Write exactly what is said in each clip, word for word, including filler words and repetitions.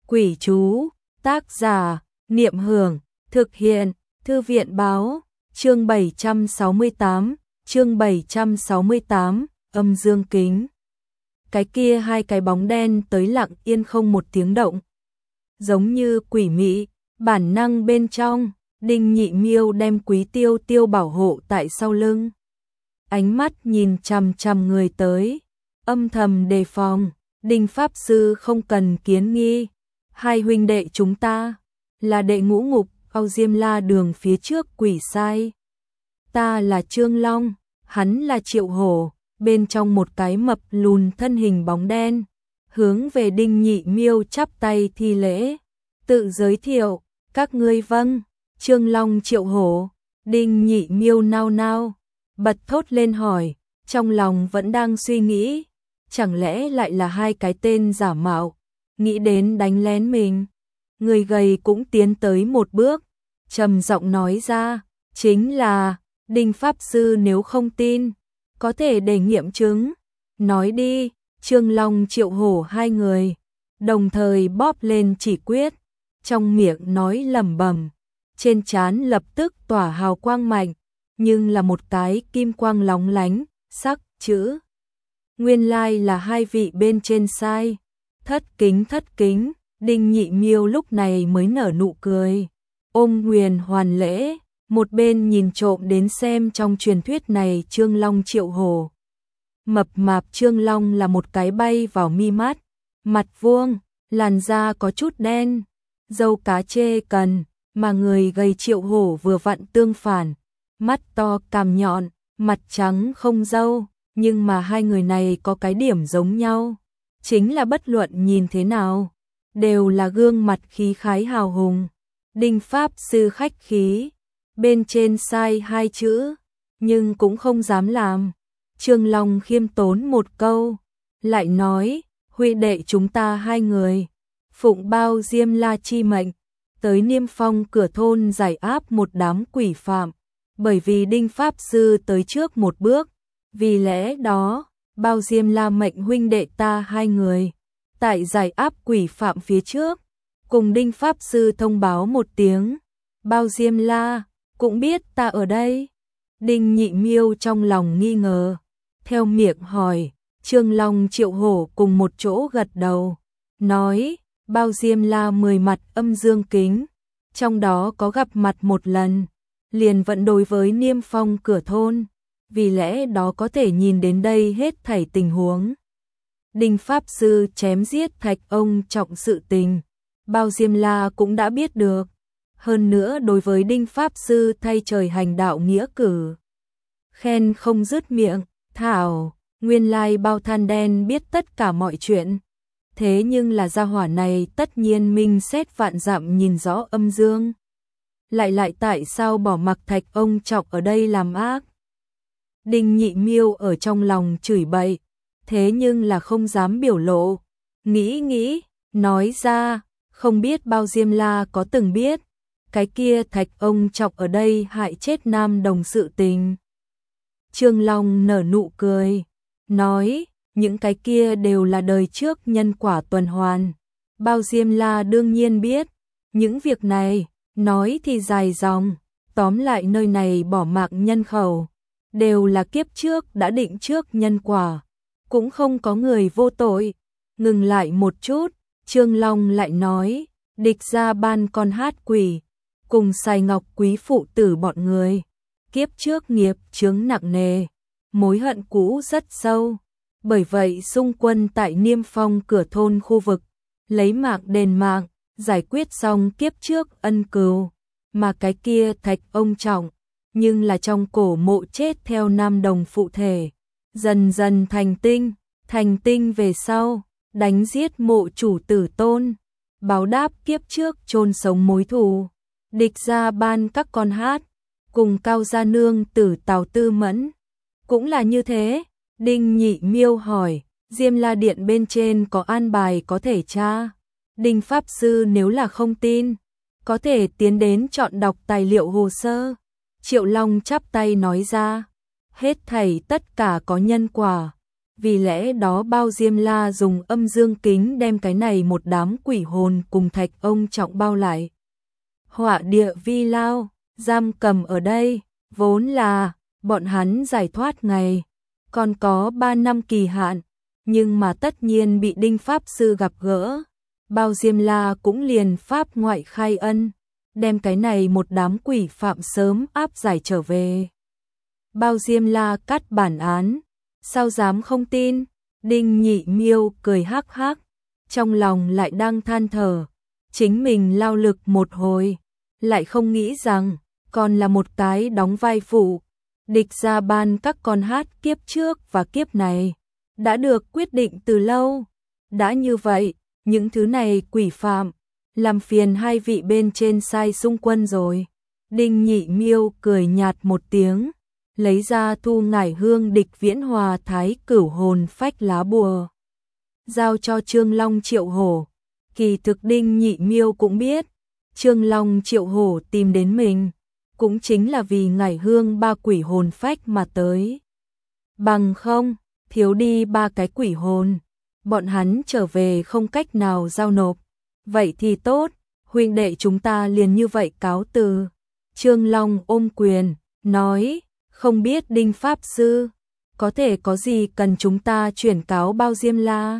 Quỷ chú, tác giả, Niệm Hưởng, thực hiện, Thư viện báo, chương bảy trăm sáu mươi tám, chương bảy trăm sáu mươi tám, âm dương kính. Cái kia hai cái bóng đen tới lặng yên không một tiếng động. Giống như quỷ mị, bản năng bên trong, Đinh Nhị Miêu đem Quý Tiêu Tiêu bảo hộ tại sau lưng. Ánh mắt nhìn chằm chằm người tới, âm thầm đề phòng, Đinh Pháp Sư không cần kiến nghi. Hai huynh đệ chúng ta, là đệ ngũ ngục, Ao Diêm La đường phía trước quỷ sai. Ta là Trương Long, hắn là Triệu Hổ, bên trong một cái mập lùn thân hình bóng đen, hướng về Đinh Nhị Miêu chắp tay thi lễ, tự giới thiệu, các ngươi vâng, Trương Long Triệu Hổ. Đinh Nhị Miêu nao nao, bật thốt lên hỏi, trong lòng vẫn đang suy nghĩ, chẳng lẽ lại là hai cái tên giả mạo, nghĩ đến đánh lén mình. Người gầy cũng tiến tới một bước, trầm giọng nói ra, chính là, Đinh Pháp Sư nếu không tin, có thể để nghiệm chứng. Nói đi, Trương Long Triệu Hổ hai người, đồng thời bóp lên chỉ quyết, trong miệng nói lẩm bẩm, trên trán lập tức tỏa hào quang mạnh, nhưng là một cái kim quang lóng lánh, sắc chữ. Nguyên lai là hai vị bên trên sai, thất kính thất kính. Đinh Nhị Miêu lúc này mới nở nụ cười, ôm huyền hoàn lễ, một bên nhìn trộm đến xem trong truyền thuyết này Trương Long Triệu Hổ. Mập mạp Trương Long là một cái bay vào mi mắt, mặt vuông, làn da có chút đen, râu cá chê cần, mà người gầy Triệu Hổ vừa vặn tương phản, mắt to cằm nhọn, mặt trắng không râu, nhưng mà hai người này có cái điểm giống nhau, chính là bất luận nhìn thế nào đều là gương mặt khí khái hào hùng. Đinh Pháp Sư khách khí, bên trên sai hai chữ, nhưng cũng không dám làm. Trương Long khiêm tốn một câu, lại nói, huynh đệ chúng ta hai người, phụng Bao Diêm La chi mệnh, tới Niêm Phong cửa thôn giải áp một đám quỷ phạm, bởi vì Đinh Pháp Sư tới trước một bước, vì lẽ đó, Bao Diêm La mệnh huynh đệ ta hai người, tại giải áp quỷ phạm phía trước, cùng Đinh Pháp Sư thông báo một tiếng, Bao Diêm La cũng biết ta ở đây. Đinh Nhị Miêu trong lòng nghi ngờ, theo miệng hỏi, Trương Long Triệu Hổ cùng một chỗ gật đầu, nói, Bao Diêm La mười mặt âm dương kính, trong đó có gặp mặt một lần, liền vận đối với Niêm Phong cửa thôn, vì lẽ đó có thể nhìn đến đây hết thảy tình huống. Đinh Pháp Sư chém giết Thạch ông trọng sự tình, Bao Diêm La cũng đã biết được. Hơn nữa đối với Đinh Pháp Sư thay trời hành đạo nghĩa cử, khen không dứt miệng, thảo, nguyên lai Bao Than Đen biết tất cả mọi chuyện. Thế nhưng là gia hỏa này tất nhiên minh xét vạn dặm nhìn rõ âm dương. Lại lại tại sao bỏ mặc Thạch ông trọng ở đây làm ác? Đinh Nhị Miêu ở trong lòng chửi bậy, thế nhưng là không dám biểu lộ, nghĩ nghĩ, nói ra, không biết Bao Diêm La có từng biết, cái kia Thạch ông trọng ở đây hại chết Nam Đồng sự tình. Trương Long nở nụ cười, nói, những cái kia đều là đời trước nhân quả tuần hoàn, Bao Diêm La đương nhiên biết, những việc này, nói thì dài dòng, tóm lại nơi này bỏ mạng nhân khẩu, đều là kiếp trước đã định trước nhân quả. Cũng không có người vô tội. Ngừng lại một chút, Trương Long lại nói, địch ra ban con hát quỷ, cùng Sài Ngọc quý phụ tử bọn người, kiếp trước nghiệp chướng nặng nề, mối hận cũ rất sâu, bởi vậy xung quân tại Niêm Phong cửa thôn khu vực, lấy mạng đền mạng, giải quyết xong kiếp trước ân cừu, mà cái kia Thạch ông trọng, nhưng là trong cổ mộ chết theo Nam Đồng phụ thể. Dần dần thành tinh, thành tinh về sau, đánh giết mộ chủ tử tôn, báo đáp kiếp trước chôn sống mối thù, địch ra ban các con hát, cùng Cao Gia Nương tử Tào Tư Mẫn. Cũng là như thế, Đinh Nhị Miêu hỏi, Diêm La Điện bên trên có an bài có thể tra. Đinh Pháp Sư nếu là không tin, có thể tiến đến chọn đọc tài liệu hồ sơ. Triệu Long chắp tay nói ra, hết thảy tất cả có nhân quả, vì lẽ đó Bao Diêm La dùng âm dương kính đem cái này một đám quỷ hồn cùng Thạch Ông Trọng bao lại. Họa địa vi lao, giam cầm ở đây, vốn là bọn hắn giải thoát ngày, còn có ba năm kỳ hạn, nhưng mà tất nhiên bị Đinh Pháp Sư gặp gỡ. Bao Diêm La cũng liền pháp ngoại khai ân, đem cái này một đám quỷ phạm sớm áp giải trở về. Bao Diêm La cắt bản án, sao dám không tin? Đinh Nhị Miêu cười hắc hắc, trong lòng lại đang than thở, chính mình lao lực một hồi, lại không nghĩ rằng còn là một cái đóng vai phụ. Địch gia ban các con hát kiếp trước và kiếp này đã được quyết định từ lâu. Đã như vậy, những thứ này quỷ phạm làm phiền hai vị bên trên sai xung quân rồi. Đinh Nhị Miêu cười nhạt một tiếng, lấy ra Thu Ngải Hương Địch Viễn Hòa Thái Cửu Hồn Phách lá bùa, giao cho Trương Long Triệu Hổ. Kỳ thực Đinh Nhị Miêu cũng biết, Trương Long Triệu Hổ tìm đến mình cũng chính là vì Ngải Hương ba quỷ hồn phách mà tới. Bằng không, thiếu đi ba cái quỷ hồn, bọn hắn trở về không cách nào giao nộp. Vậy thì tốt, huynh đệ chúng ta liền như vậy cáo từ. Trương Long ôm quyền, nói, không biết Đinh Pháp Sư, có thể có gì cần chúng ta chuyển cáo Bao Diêm La?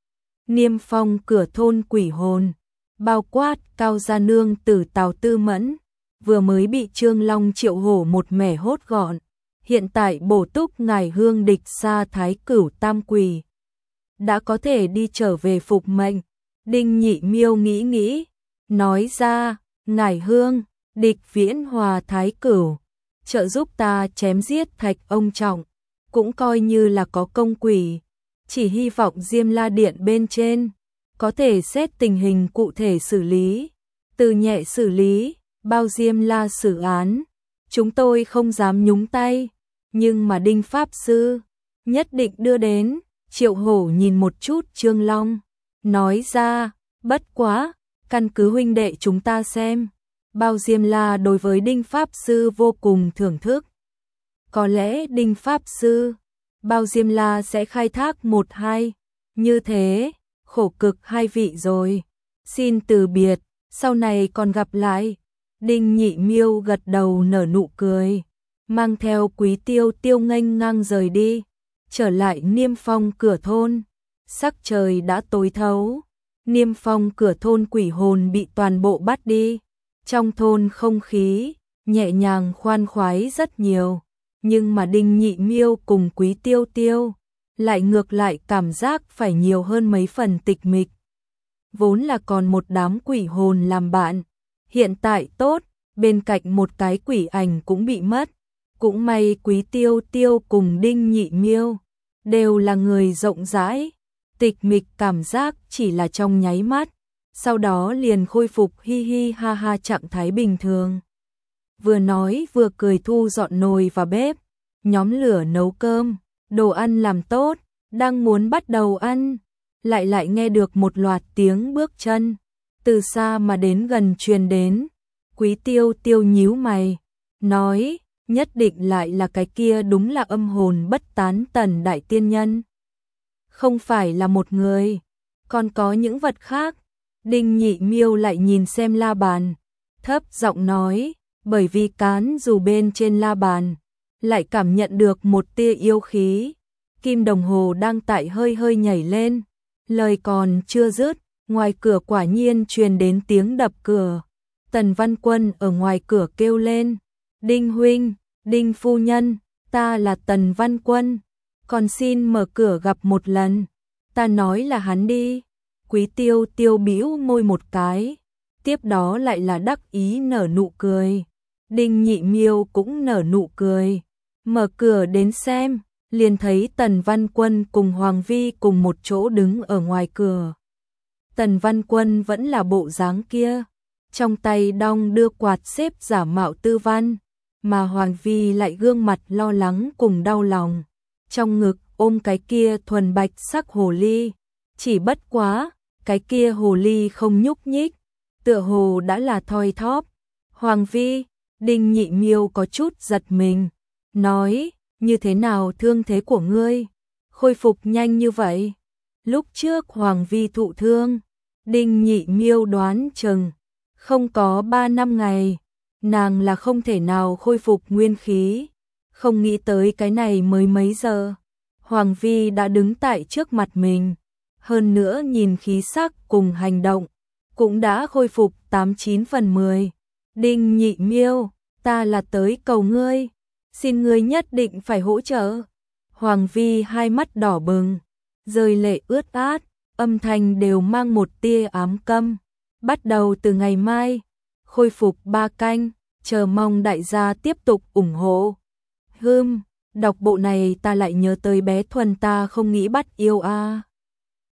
Niêm phong cửa thôn quỷ hồn, bao quát Cao Gia Nương Tử Tào Tư Mẫn, vừa mới bị Trương Long Triệu Hổ một mẻ hốt gọn, hiện tại bổ túc Ngải Hương Địch Sa Thái Cửu Tam Quỷ, đã có thể đi trở về phục mệnh. Đinh Nhị Miêu nghĩ nghĩ, nói ra, Ngải Hương, Địch Viễn Hòa Thái Cửu, trợ giúp ta chém giết Thạch Ông Trọng, cũng coi như là có công quỷ, chỉ hy vọng Diêm La Điện bên trên có thể xét tình hình cụ thể xử lý, từ nhẹ xử lý, Bao Diêm La xử án, chúng tôi không dám nhúng tay, nhưng mà Đinh Pháp Sư nhất định đưa đến. Triệu Hổ nhìn một chút Trương Long, nói ra, bất quá, căn cứ huynh đệ chúng ta xem, Bao Diêm La đối với Đinh Pháp Sư vô cùng thưởng thức. Có lẽ Đinh Pháp Sư, Bao Diêm La sẽ khai thác một hai, như thế, khổ cực hai vị rồi, xin từ biệt, sau này còn gặp lại. Đinh Nhị Miêu gật đầu nở nụ cười, mang theo Quý Tiêu Tiêu nghênh ngang rời đi, trở lại niêm phong cửa thôn. Sắc trời đã tối thấu, niêm phong cửa thôn quỷ hồn bị toàn bộ bắt đi. Trong thôn không khí nhẹ nhàng khoan khoái rất nhiều, nhưng mà Đinh Nhị Miêu cùng Quý Tiêu Tiêu lại ngược lại cảm giác phải nhiều hơn mấy phần tịch mịch. Vốn là còn một đám quỷ hồn làm bạn, hiện tại tốt, bên cạnh một cái quỷ ảnh cũng bị mất. Cũng may Quý Tiêu Tiêu cùng Đinh Nhị Miêu đều là người rộng rãi, tịch mịch cảm giác chỉ là trong nháy mắt, sau đó liền khôi phục hi hi ha ha trạng thái bình thường. Vừa nói vừa cười thu dọn nồi vào bếp, nhóm lửa nấu cơm, đồ ăn làm tốt, đang muốn bắt đầu ăn, lại lại nghe được một loạt tiếng bước chân, từ xa mà đến gần truyền đến. Quý Tiêu Tiêu nhíu mày, nói, nhất định lại là cái kia, đúng là âm hồn bất tán Tần đại tiên nhân. Không phải là một người, còn có những vật khác. Đinh Nhị Miêu lại nhìn xem la bàn, thấp giọng nói, bởi vì cán dù bên trên la bàn lại cảm nhận được một tia yêu khí, kim đồng hồ đang tại hơi hơi nhảy lên. Lời còn chưa dứt, ngoài cửa quả nhiên truyền đến tiếng đập cửa. Tần Văn Quân ở ngoài cửa kêu lên, Đinh huynh, Đinh phu nhân, ta là Tần Văn Quân, còn xin mở cửa gặp một lần. Ta nói là hắn đi. Quý Tiêu Tiêu bĩu môi một cái, tiếp đó lại là đắc ý nở nụ cười. Đinh Nhị Miêu cũng nở nụ cười, mở cửa đến xem, liền thấy Tần Văn Quân cùng Hoàng Vi cùng một chỗ đứng ở ngoài cửa. Tần Văn Quân vẫn là bộ dáng kia, trong tay đong đưa quạt xếp giả mạo tư văn, mà Hoàng Vi lại gương mặt lo lắng cùng đau lòng, trong ngực ôm cái kia thuần bạch sắc hồ ly, chỉ bất quá, cái kia hồ ly không nhúc nhích, tựa hồ đã là thoi thóp. Hoàng Vi, Đinh Nhị Miêu có chút giật mình, nói, như thế nào thương thế của ngươi? khôi phục nhanh như vậy. Lúc trước Hoàng Vi thụ thương, Đinh Nhị Miêu đoán chừng không có ba năm ngày, nàng là không thể nào khôi phục nguyên khí. Không nghĩ tới cái này mới mấy giờ, Hoàng Vi đã đứng tại trước mặt mình, hơn nữa nhìn khí sắc cùng hành động, cũng đã khôi phục tám chín phần mười. Đinh Nhị Miêu, ta là tới cầu ngươi, xin ngươi nhất định phải hỗ trợ. Hoàng Vi hai mắt đỏ bừng, rơi lệ ướt át, âm thanh đều mang một tia ám căm. Bắt đầu từ ngày mai, khôi phục ba canh, chờ mong đại gia tiếp tục ủng hộ. Hừm, đọc bộ này ta lại nhớ tới bé Thuần ta không nghĩ bắt yêu a. À.